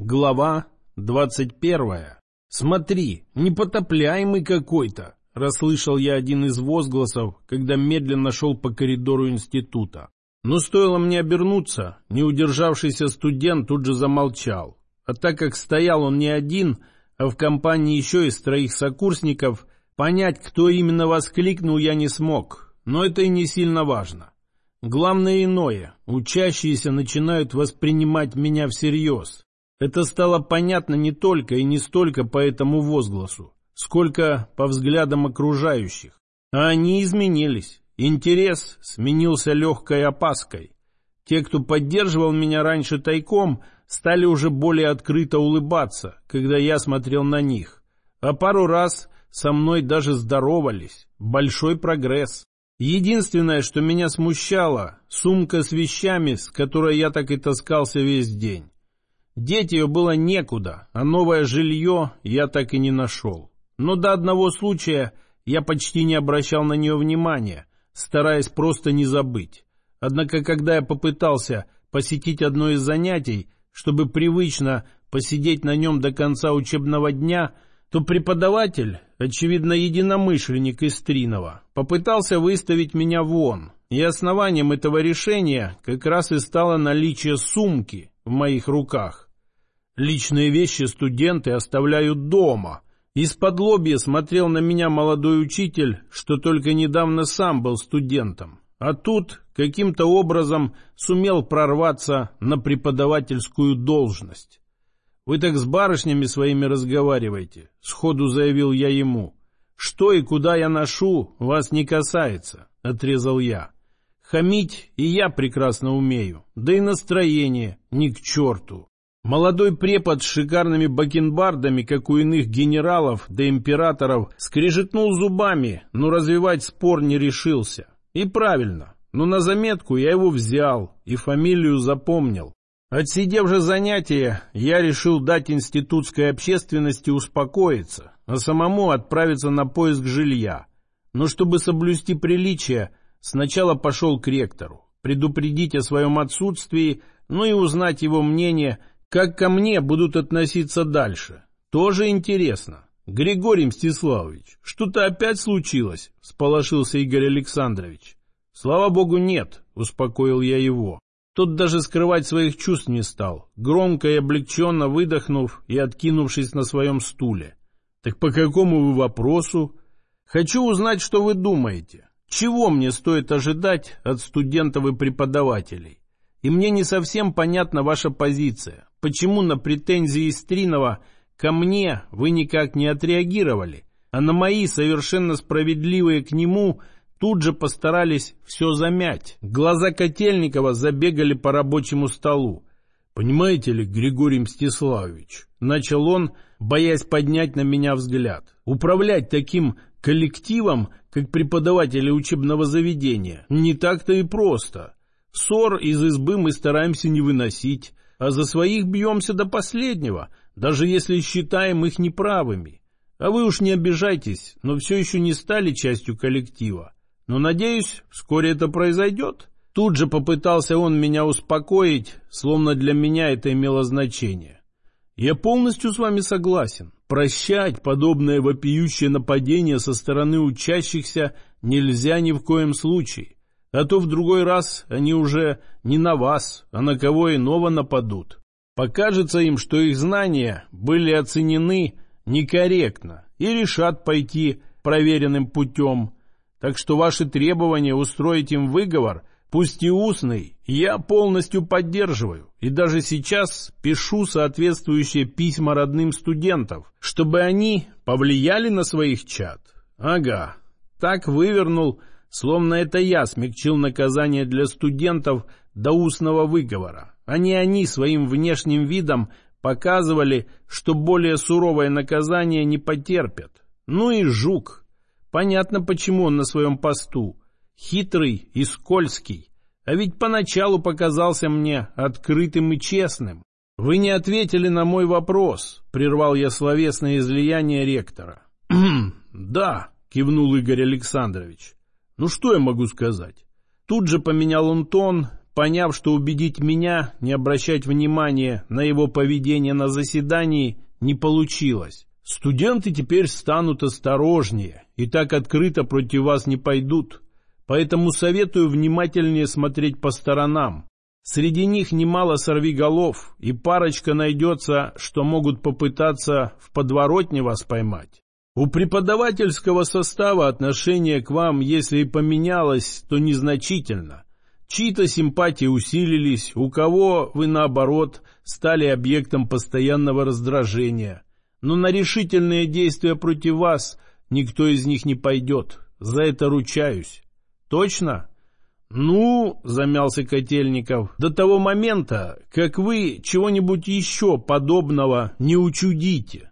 Глава 21. «Смотри, непотопляемый какой-то!» — расслышал я один из возгласов, когда медленно шел по коридору института. Но стоило мне обернуться, не удержавшийся студент тут же замолчал. А так как стоял он не один, а в компании еще из 3 сокурсников, понять, кто именно воскликнул, я не смог. Но это и не сильно важно. Главное иное. Учащиеся начинают воспринимать меня всерьез. Это стало понятно не только и не столько по этому возгласу, сколько по взглядам окружающих. А они изменились. Интерес сменился легкой опаской. Те, кто поддерживал меня раньше тайком, стали уже более открыто улыбаться, когда я смотрел на них. А пару раз со мной даже здоровались. Большой прогресс. Единственное, что меня смущало, сумка с вещами, с которой я так и таскался весь день. Деть ее было некуда, а новое жилье я так и не нашел. Но до одного случая я почти не обращал на нее внимания, стараясь просто не забыть. Однако, когда я попытался посетить одно из занятий, чтобы привычно посидеть на нем до конца учебного дня, то преподаватель, очевидно единомышленник из Тринова, попытался выставить меня вон. И основанием этого решения как раз и стало наличие сумки в моих руках. Личные вещи студенты оставляют дома. Из-под-лобья смотрел на меня молодой учитель, что только недавно сам был студентом. А тут каким-то образом сумел прорваться на преподавательскую должность. «Вы так с барышнями своими разговариваете», — сходу заявил я ему. «Что и куда я ношу, вас не касается», — отрезал я. «Хамить и я прекрасно умею, да и настроение ни к черту». Молодой препод с шикарными бакенбардами, как у иных генералов да императоров, скрежетнул зубами, но развивать спор не решился. И правильно, но на заметку я его взял и фамилию запомнил. Отсидев же занятие, я решил дать институтской общественности успокоиться, а самому отправиться на поиск жилья. Но чтобы соблюсти приличие, сначала пошел к ректору, предупредить о своем отсутствии, ну и узнать его мнение, как ко мне будут относиться дальше. Тоже интересно. «Григорий Мстиславович, что-то опять случилось?» — всполошился Игорь Александрович. «Слава богу, нет», — успокоил я его. Тот даже скрывать своих чувств не стал, громко и облегченно выдохнув и откинувшись на своем стуле. «Так по какому вы вопросу?» «Хочу узнать, что вы думаете. Чего мне стоит ожидать от студентов и преподавателей? И мне не совсем понятна ваша позиция. Почему на претензии из Тринова ко мне вы никак не отреагировали, а на мои совершенно справедливые к нему тут же постарались все замять?» Глаза Котельникова забегали по рабочему столу. «Понимаете ли, Григорий Мстиславович», — начал он, боясь поднять на меня взгляд, «управлять таким коллективом, как преподаватели учебного заведения, не так-то и просто. Ссор из избы мы стараемся не выносить, а за своих бьемся до последнего, даже если считаем их неправыми. А вы уж не обижайтесь, но все еще не стали частью коллектива. Но, надеюсь, вскоре это произойдет». Тут же попытался он меня успокоить, словно для меня это имело значение. «Я полностью с вами согласен. Прощать подобное вопиющее нападение со стороны учащихся нельзя ни в коем случае. А то в другой раз они уже не на вас, а на кого иного нападут. Покажется им, что их знания были оценены некорректно и решат пойти проверенным путем. Так что ваши требования устроить им выговор, пусть и устный, я полностью поддерживаю. И даже сейчас пишу соответствующие письма родным студентов, чтобы они повлияли на своих чад». Ага, так вывернул, словно это я смягчил наказание для студентов до устного выговора, а не они своим внешним видом показывали, что более суровое наказание не потерпят. Ну и жук. Понятно, почему он на своем посту. Хитрый и скользкий. А ведь поначалу показался мне открытым и честным. «Вы не ответили на мой вопрос», — прервал я словесное излияние ректора. «Да», — кивнул Игорь Александрович. «Ну что я могу сказать?» Тут же поменял он тон, поняв, что убедить меня не обращать внимания на его поведение на заседании не получилось. Студенты теперь станут осторожнее и так открыто против вас не пойдут. Поэтому советую внимательнее смотреть по сторонам. Среди них немало сорвиголов, и парочка найдется, что могут попытаться в подворотне вас поймать. У преподавательского состава отношение к вам, если и поменялось, то незначительно. Чьи-то симпатии усилились, у кого вы, наоборот, стали объектом постоянного раздражения. Но на решительные действия против вас никто из них не пойдет. За это ручаюсь. Точно? Ну, замялся Котельников, до того момента, как вы чего-нибудь еще подобного не учудите.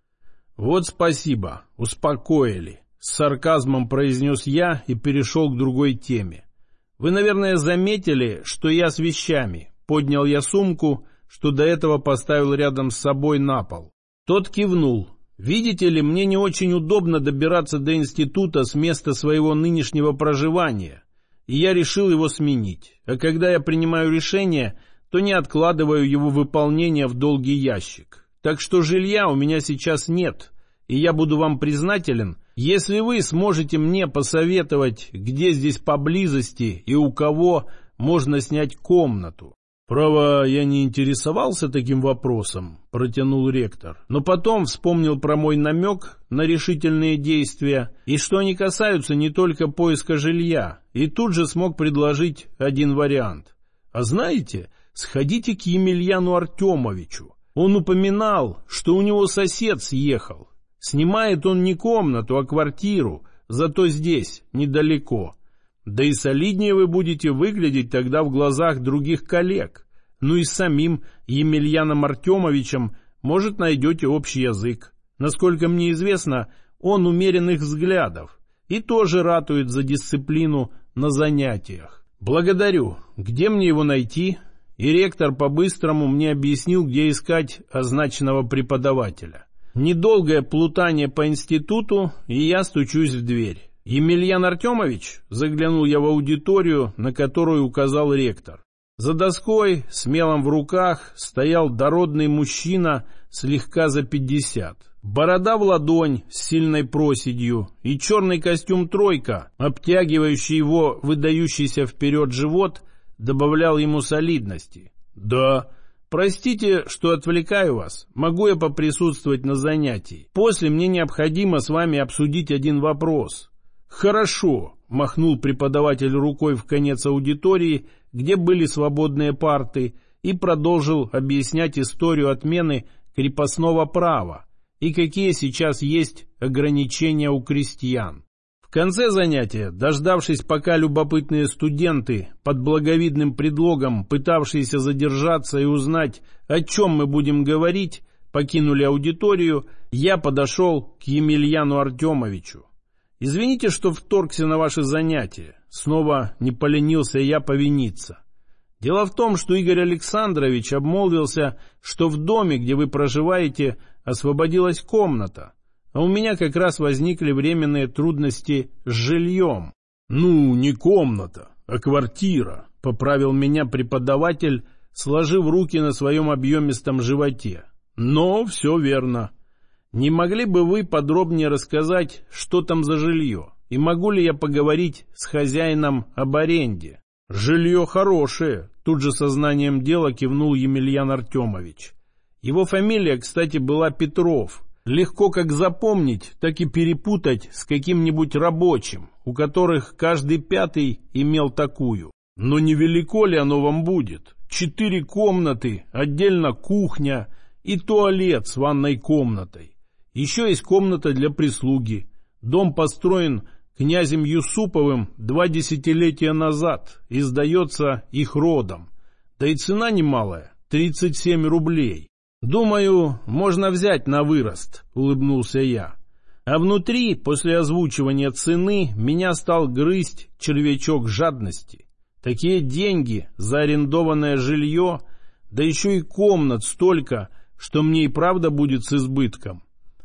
Вот спасибо, успокоили. С сарказмом произнес я и перешел к другой теме. Вы, наверное, заметили, что я с вещами. Поднял я сумку, что до этого поставил рядом с собой на пол. Тот кивнул. Видите ли, мне не очень удобно добираться до института с места своего нынешнего проживания, и я решил его сменить. А когда я принимаю решение, то не откладываю его выполнение в долгий ящик. Так что жилья у меня сейчас нет, и я буду вам признателен, если вы сможете мне посоветовать, где здесь поблизости и у кого можно снять комнату. «Право, я не интересовался таким вопросом», — протянул ректор, но потом вспомнил про мой намек на решительные действия и что они касаются не только поиска жилья, и тут же смог предложить один вариант. «А знаете, сходите к Емельяну Артемовичу. Он упоминал, что у него сосед съехал. Снимает он не комнату, а квартиру, зато здесь, недалеко. Да и солиднее вы будете выглядеть тогда в глазах других коллег. Ну и с самим Емельяном Артемовичем, может, найдете общий язык. Насколько мне известно, он умеренных взглядов и тоже ратует за дисциплину на занятиях. Благодарю. Где мне его найти?» И ректор по-быстрому мне объяснил, где искать означенного преподавателя. Недолгое плутание по институту, и я стучусь в дверь. «Емельян Артемович?» — заглянул я в аудиторию, на которую указал ректор. За доской, с мелом в руках, стоял дородный мужчина слегка за 50. Борода в ладонь с сильной проседью и черный костюм «тройка», обтягивающий его выдающийся вперед живот, добавлял ему солидности. «Да. Простите, что отвлекаю вас. Могу я поприсутствовать на занятии? После мне необходимо с вами обсудить один вопрос». «Хорошо», — махнул преподаватель рукой в конец аудитории, где были свободные парты, и продолжил объяснять историю отмены крепостного права и какие сейчас есть ограничения у крестьян. В конце занятия, дождавшись, пока любопытные студенты, под благовидным предлогом пытавшиеся задержаться и узнать, о чем мы будем говорить, покинули аудиторию, я подошел к Емельяну Артемовичу. «Извините, что вторгся на ваши занятия. Снова не поленился я повиниться. Дело в том, что Игорь Александрович обмолвился, что в доме, где вы проживаете, освободилась комната, а у меня как раз возникли временные трудности с жильем». «Ну, не комната, а квартира», — поправил меня преподаватель, сложив руки на своем объемистом животе. «Но все верно. Не могли бы вы подробнее рассказать, что там за жилье? И могу ли я поговорить с хозяином об аренде?» «Жилье хорошее», — тут же сознанием дела кивнул Емельян Артемович. Его фамилия, кстати, была Петров. Легко как запомнить, так и перепутать с каким-нибудь рабочим, у которых каждый пятый имел такую. «Но невелико ли оно вам будет? 4 комнаты, отдельно кухня и туалет с ванной комнатой. Еще есть комната для прислуги. Дом построен князем Юсуповым 2 десятилетия назад и сдается их родом. Да и цена немалая — 37 рублей. Думаю, можно взять на вырост», — улыбнулся я. А внутри, после озвучивания цены, меня стал грызть червячок жадности. Такие деньги за арендованное жилье, да еще и комнат столько, что мне и правда будет с избытком.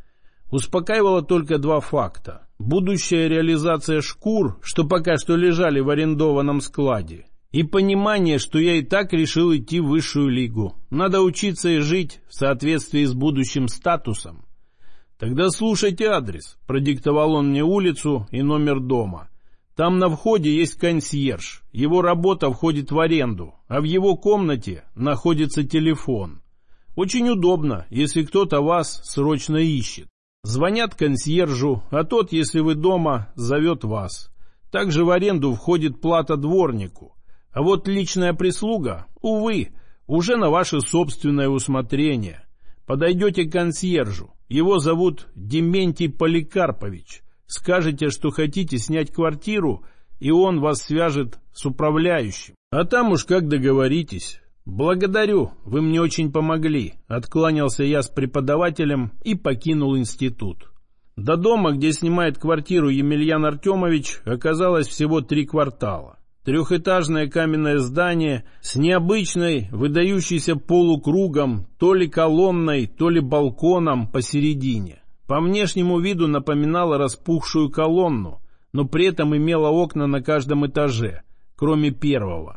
Успокаивало только 2 факта. Будущая реализация шкур, что пока что лежали в арендованном складе, И понимание, что я и так решил идти в высшую лигу. Надо учиться и жить в соответствии с будущим статусом. «Тогда слушайте адрес», — продиктовал он мне улицу и номер дома. «Там на входе есть консьерж. Его работа входит в аренду, а в его комнате находится телефон. Очень удобно, если кто-то вас срочно ищет. Звонят консьержу, а тот, если вы дома, зовет вас. Также в аренду входит плата дворнику. А вот личная прислуга, увы, уже на ваше собственное усмотрение. Подойдете к консьержу. Его зовут Дементий Поликарпович. Скажете, что хотите снять квартиру, и он вас свяжет с управляющим. А там уж как договоритесь». «Благодарю, вы мне очень помогли», — откланялся я с преподавателем и покинул институт. До дома, где снимает квартиру Емельян Артемович, оказалось всего 3 квартала. Трехэтажное каменное здание с необычной, выдающейся полукругом, то ли колонной, то ли балконом посередине. По внешнему виду напоминало распухшую колонну, но при этом имела окна на каждом этаже, кроме первого.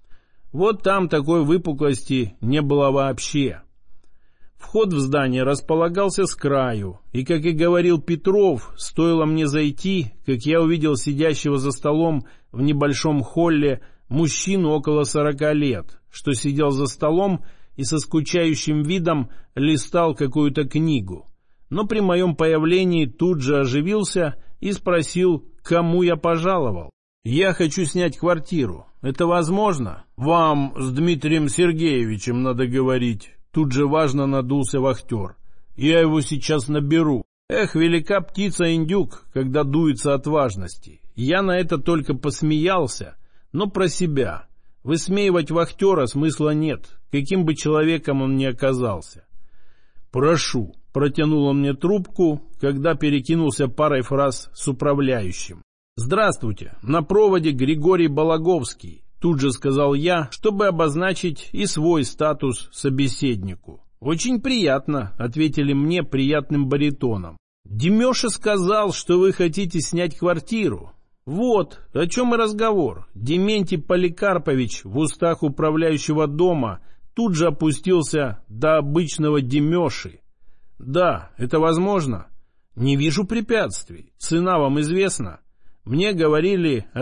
Вот там такой выпуклости не было вообще. Вход в здание располагался с краю, и, как и говорил Петров, стоило мне зайти, как я увидел сидящего за столом в небольшом холле мужчину около 40 лет, что сидел за столом и со скучающим видом листал какую-то книгу. Но при моем появлении тут же оживился и спросил, кому я пожаловал. «Я хочу снять квартиру. Это возможно?» «Вам с Дмитрием Сергеевичем надо говорить». Тут же важно надулся вахтер. «Я его сейчас наберу». Эх, велика птица индюк, когда дуется от важности. Я на это только посмеялся, но про себя. Высмеивать вахтера смысла нет, каким бы человеком он ни оказался. «Прошу», — протянул он мне трубку, когда перекинулся парой фраз с управляющим. «Здравствуйте, на проводе Григорий Балаговский», — тут же сказал я, чтобы обозначить и свой статус собеседнику. «Очень приятно», — ответили мне приятным баритоном. «Демеша сказал, что вы хотите снять квартиру». Вот, о чем и разговор. Дементий Поликарпович в устах управляющего дома тут же опустился до обычного Демеши. «Да, это возможно?» «Не вижу препятствий. Цена вам известна?» «Мне говорили о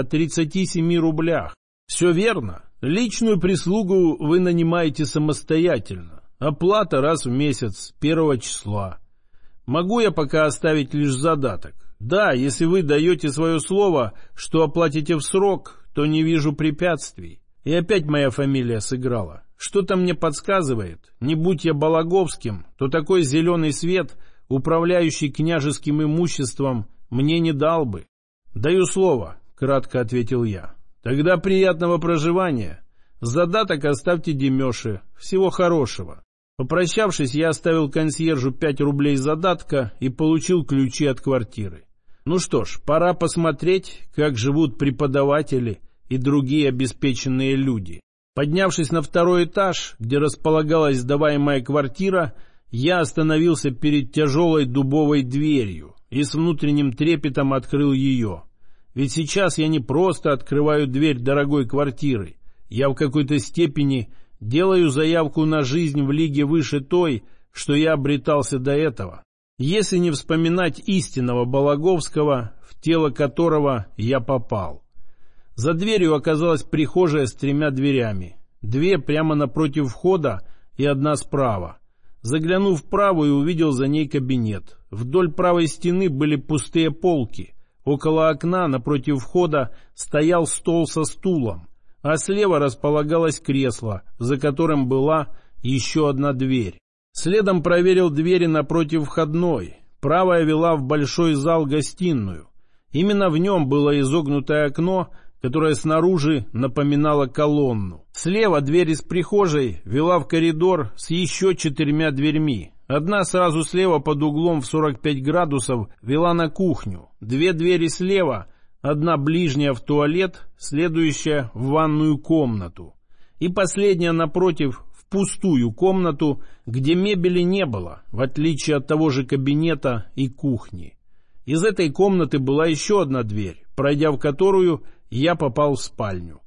37 рублях». «Все верно. Личную прислугу вы нанимаете самостоятельно. Оплата раз в месяц, 1 числа. Могу я пока оставить лишь задаток? Да, если вы даете свое слово, что оплатите в срок, то не вижу препятствий». И опять моя фамилия сыграла. Что-то мне подсказывает, не будь я Балаговским, то такой зеленый свет, управляющий княжеским имуществом, мне не дал бы. «Даю слово», — кратко ответил я. «Тогда приятного проживания. Задаток оставьте Демеше. Всего хорошего». Попрощавшись, я оставил консьержу 5 рублей задатка и получил ключи от квартиры. Ну что ж, пора посмотреть, как живут преподаватели и другие обеспеченные люди. Поднявшись на 2-й этаж, где располагалась сдаваемая квартира, я остановился перед тяжелой дубовой дверью и с внутренним трепетом открыл ее. Ведь сейчас я не просто открываю дверь дорогой квартиры, я в какой-то степени делаю заявку на жизнь в лиге выше той, что я обретался до этого. Если не вспоминать истинного Балаговского, в тело которого я попал. За дверью оказалась прихожая с 3 дверями. 2 прямо напротив входа и 1 справа. Заглянув в правую, увидел за ней кабинет. Вдоль правой стены были пустые полки. Около окна напротив входа стоял стол со стулом, а слева располагалось кресло, за которым была еще 1 дверь. Следом проверил двери напротив входной. Правая вела в большой зал-гостиную. Именно в нем было изогнутое окно, которое снаружи напоминало колонну. Слева дверь из прихожей вела в коридор с еще 4 дверьми. Одна сразу слева под углом в 45 градусов вела на кухню. 2 двери слева, одна ближняя в туалет, следующая в ванную комнату. И последняя напротив в пустую комнату, где мебели не было, в отличие от того же кабинета и кухни. Из этой комнаты была еще 1 дверь, пройдя в которую я попал в спальню.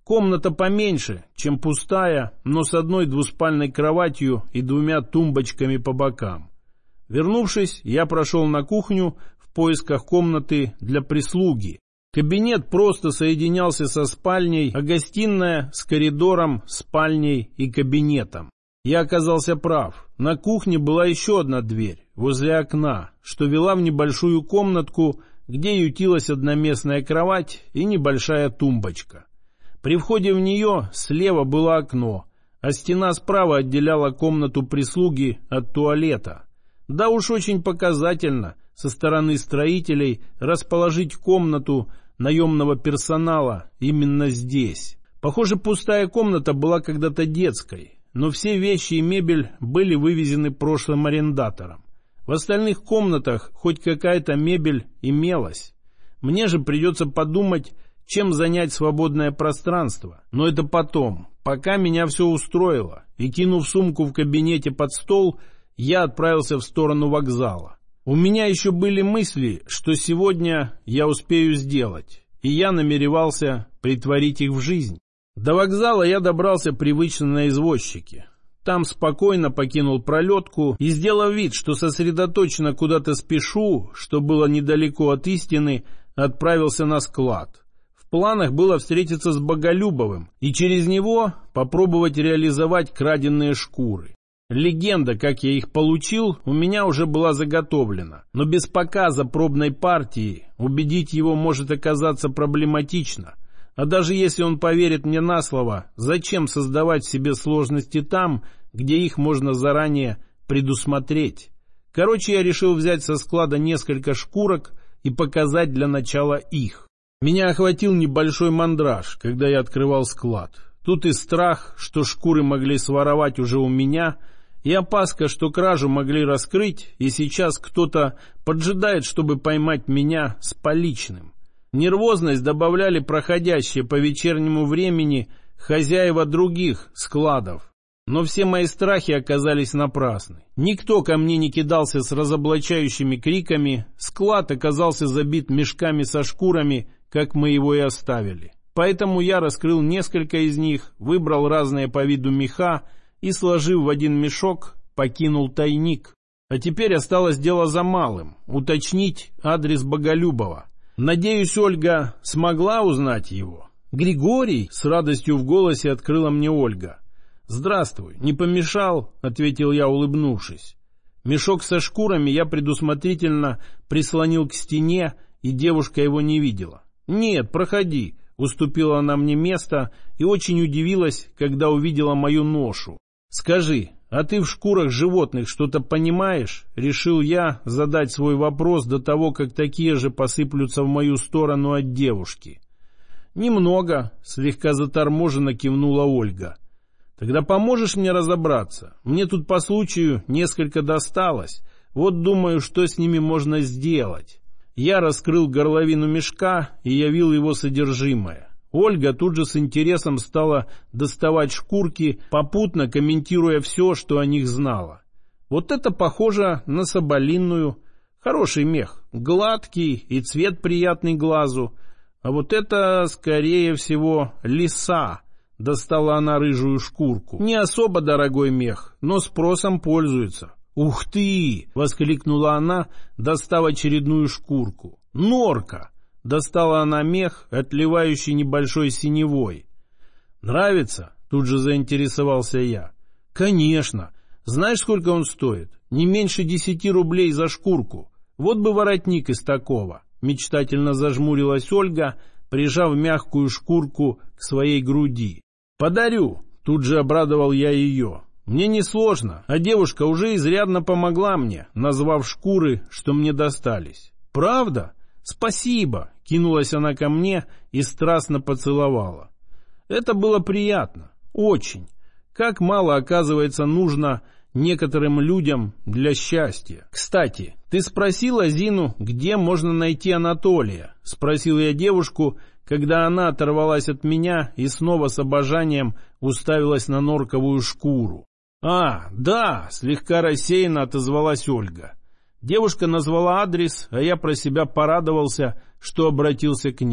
Комната поменьше, чем пустая, но с одной двуспальной кроватью и 2 тумбочками по бокам. Вернувшись, я прошел на кухню в поисках комнаты для прислуги. Кабинет просто соединялся со спальней, а гостиная с коридором, спальней и кабинетом. Я оказался прав. На кухне была еще одна дверь, возле окна, что вела в небольшую комнатку, где ютилась одноместная кровать и небольшая тумбочка. При входе в нее слева было окно, а стена справа отделяла комнату прислуги от туалета. Да уж очень показательно со стороны строителей расположить комнату наемного персонала именно здесь. Похоже, пустая комната была когда-то детской, но все вещи и мебель были вывезены прошлым арендатором. В остальных комнатах хоть какая-то мебель имелась. Мне же придется подумать, чем занять свободное пространство. Но это потом, пока меня все устроило. И кинув сумку в кабинете под стол, я отправился в сторону вокзала. У меня еще были мысли, что сегодня я успею сделать, и я намеревался притворить их в жизнь. До вокзала я добрался привычно на извозчике. Там спокойно покинул пролетку и, сделав вид, что сосредоточенно куда-то спешу, что было недалеко от истины, отправился на склад. В планах было встретиться с Боголюбовым и через него попробовать реализовать краденные шкуры. Легенда, как я их получил, у меня уже была заготовлена, но без показа пробной партии убедить его может оказаться проблематично. А даже если он поверит мне на слово, зачем создавать себе сложности там, где их можно заранее предусмотреть? Короче, я решил взять со склада несколько шкурок и показать для начала их. Меня охватил небольшой мандраж, когда я открывал склад. Тут и страх, что шкуры могли своровать уже у меня, и опаска, что кражу могли раскрыть, и сейчас кто-то поджидает, чтобы поймать меня с поличным. Нервозность добавляли проходящие по вечернему времени хозяева других складов. Но все мои страхи оказались напрасны. Никто ко мне не кидался с разоблачающими криками, склад оказался забит мешками со шкурами, как мы его и оставили. Поэтому я раскрыл несколько из них, выбрал разные по виду меха и, сложив в один мешок, покинул тайник. А теперь осталось дело за малым — уточнить адрес Боголюбова. Надеюсь, Ольга смогла узнать его. «Григорий?» — с радостью в голосе открыла мне Ольга. «Здравствуй, не помешал?» — ответил я, улыбнувшись. Мешок со шкурами я предусмотрительно прислонил к стене, и девушка его не видела. «Нет, проходи», — уступила она мне место и очень удивилась, когда увидела мою ношу. «Скажи, а ты в шкурах животных что-то понимаешь?» Решил я задать свой вопрос до того, как такие же посыплются в мою сторону от девушки. «Немного», — слегка заторможенно кивнула Ольга. «Тогда поможешь мне разобраться? Мне тут по случаю несколько досталось. Вот думаю, что с ними можно сделать». Я раскрыл горловину мешка и явил его содержимое. Ольга тут же с интересом стала доставать шкурки, попутно комментируя все, что о них знала. Вот это похоже на соболиную. Хороший мех, гладкий и цвет приятный глазу. А вот это, скорее всего, лиса. Достала она рыжую шкурку. Не особо дорогой мех, но спросом пользуется. «Ух ты!» — воскликнула она, достав очередную шкурку. «Норка!» — достала она мех, отливающий небольшой синевой. «Нравится?» — тут же заинтересовался я. «Конечно! Знаешь, сколько он стоит? Не меньше 10 рублей за шкурку. Вот бы воротник из такого!» — мечтательно зажмурилась Ольга, прижав мягкую шкурку к своей груди. «Подарю!» — тут же обрадовал я ее. «Мне несложно, а девушка уже изрядно помогла мне, назвав шкуры, что мне достались». «Правда? Спасибо!» — кинулась она ко мне и страстно поцеловала. Это было приятно, очень. Как мало, оказывается, нужно некоторым людям для счастья. «Кстати, ты спросила Зину, где можно найти Анатолия?» — спросил я девушку, когда она оторвалась от меня и снова с обожанием уставилась на норковую шкуру. «А, да!» — слегка рассеянно отозвалась Ольга. Девушка назвала адрес, а я про себя порадовался, что обратился к ней.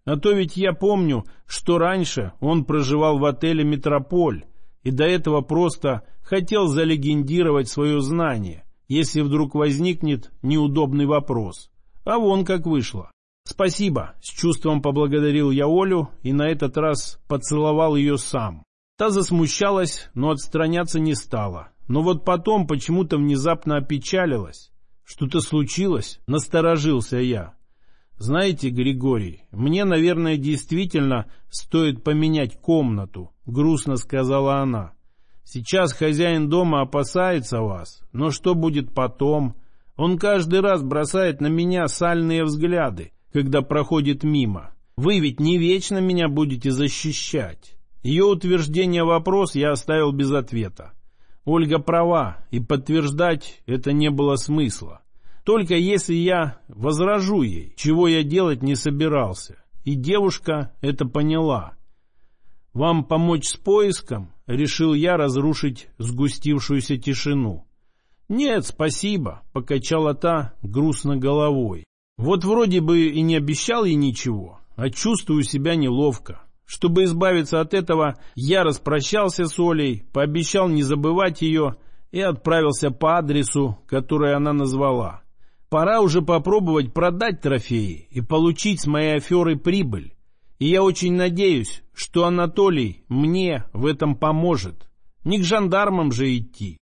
А то ведь я помню, что раньше он проживал в отеле «Метрополь» и до этого просто хотел залегендировать свое знание, если вдруг возникнет неудобный вопрос. А вон как вышло. «Спасибо», — с чувством поблагодарил я Олю и на этот раз поцеловал ее сам. Та засмущалась, но отстраняться не стала. Но вот потом почему-то внезапно опечалилась. «Что-то случилось?» — насторожился я. «Знаете, Григорий, мне, наверное, действительно стоит поменять комнату», — грустно сказала она. «Сейчас хозяин дома опасается вас, но что будет потом? Он каждый раз бросает на меня сальные взгляды, когда проходит мимо. Вы ведь не вечно меня будете защищать». Ее утверждение вопрос я оставил без ответа. Ольга права, и подтверждать это не было смысла. Только если я возражу ей, чего я делать не собирался. И девушка это поняла. «Вам помочь с поиском?» — решил я разрушить сгустившуюся тишину. «Нет, спасибо», — покачала та грустно головой. «Вот вроде бы и не обещал ей ничего, а чувствую себя неловко. Чтобы избавиться от этого, я распрощался с Олей, пообещал не забывать ее и отправился по адресу, который она назвала. Пора уже попробовать продать трофеи и получить с моей аферы прибыль. И я очень надеюсь, что Анатолий мне в этом поможет. Не к жандармам же идти».